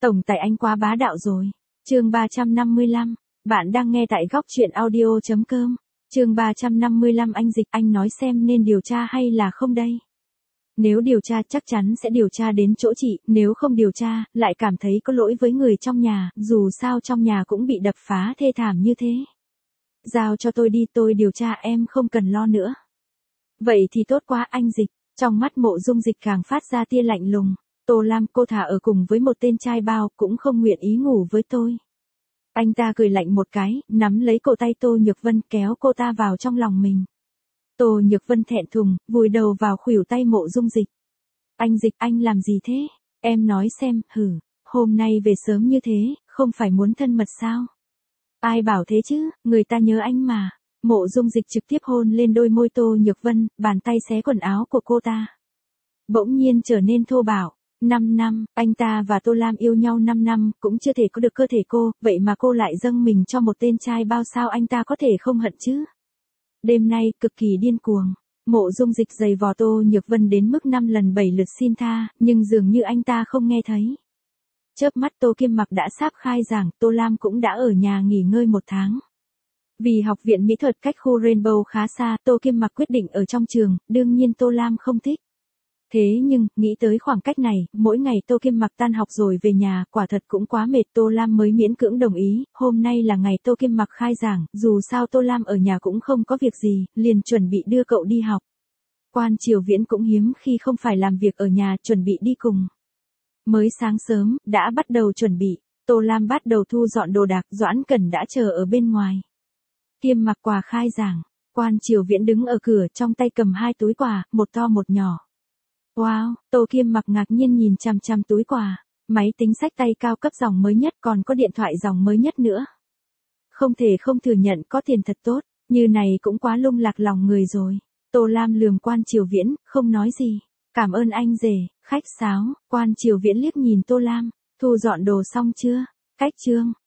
Tổng tài anh quá bá đạo rồi. Chương 355. Bạn đang nghe tại góc truyện audio.com. Chương 355 anh Dịch, anh nói xem nên điều tra hay là không đây? Nếu điều tra chắc chắn sẽ điều tra đến chỗ chị, nếu không điều tra, lại cảm thấy có lỗi với người trong nhà, dù sao trong nhà cũng bị đập phá thê thảm như thế. Giao cho tôi đi, tôi điều tra, em không cần lo nữa. Vậy thì tốt quá anh Dịch. Trong mắt Mộ Dung Dịch càng phát ra tia lạnh lùng. Tô Lam, cô thả ở cùng với một tên trai bao, cũng không nguyện ý ngủ với tôi. Anh ta cười lạnh một cái, nắm lấy cổ tay Tô Nhược Vân, kéo cô ta vào trong lòng mình. Tô Nhược Vân thẹn thùng, vùi đầu vào khuỷu tay Mộ Dung Dịch. Anh Dịch, anh làm gì thế? Em nói xem, hôm nay về sớm như thế, không phải muốn thân mật sao? Ai bảo thế chứ, người ta nhớ anh mà. Mộ Dung Dịch trực tiếp hôn lên đôi môi Tô Nhược Vân, bàn tay xé quần áo của cô ta. Bỗng nhiên trở nên thô bạo. 5 năm, anh ta và Tô Lam yêu nhau 5 năm, cũng chưa thể có được cơ thể cô, vậy mà cô lại dâng mình cho một tên trai bao, sao anh ta có thể không hận chứ? Đêm nay, cực kỳ điên cuồng. Mộ Dung Dịch giày vò Tô Nhược Vân đến mức 5 lần 7 lượt xin tha, nhưng dường như anh ta không nghe thấy. Chớp mắt Tô Kiêm Mặc đã sắp khai giảng, Tô Lam cũng đã ở nhà nghỉ ngơi 1 tháng. Vì học viện mỹ thuật cách khu Rainbow khá xa, Tô Kiêm Mặc quyết định ở trong trường, đương nhiên Tô Lam không thích. Thế nhưng, nghĩ tới khoảng cách này, mỗi ngày Tô Kiêm Mặc tan học rồi về nhà, quả thật cũng quá mệt, Tô Lam mới miễn cưỡng đồng ý, hôm nay là ngày Tô Kiêm Mặc khai giảng, dù sao Tô Lam ở nhà cũng không có việc gì, liền chuẩn bị đưa cậu đi học. Quan Triều Viễn cũng hiếm khi không phải làm việc ở nhà, chuẩn bị đi cùng. Mới sáng sớm, đã bắt đầu chuẩn bị, Tô Lam bắt đầu thu dọn đồ đạc, Doãn Cẩn đã chờ ở bên ngoài. Kiêm Mặc quà khai giảng, Quan Triều Viễn đứng ở cửa, trong tay cầm 2 túi quà, một to một nhỏ. Wow, Tô Kiêm Mặc ngạc nhiên nhìn chằm chằm túi quà, máy tính xách tay cao cấp dòng mới nhất, còn có điện thoại dòng mới nhất nữa. Không thể không thừa nhận có tiền thật tốt, như này cũng quá lung lạc lòng người rồi. Tô Lam lườm Quan Triều Viễn, không nói gì. Cảm ơn anh rể, khách sáo. Quan Triều Viễn liếc nhìn Tô Lam, thu dọn đồ xong chưa? Cách chương.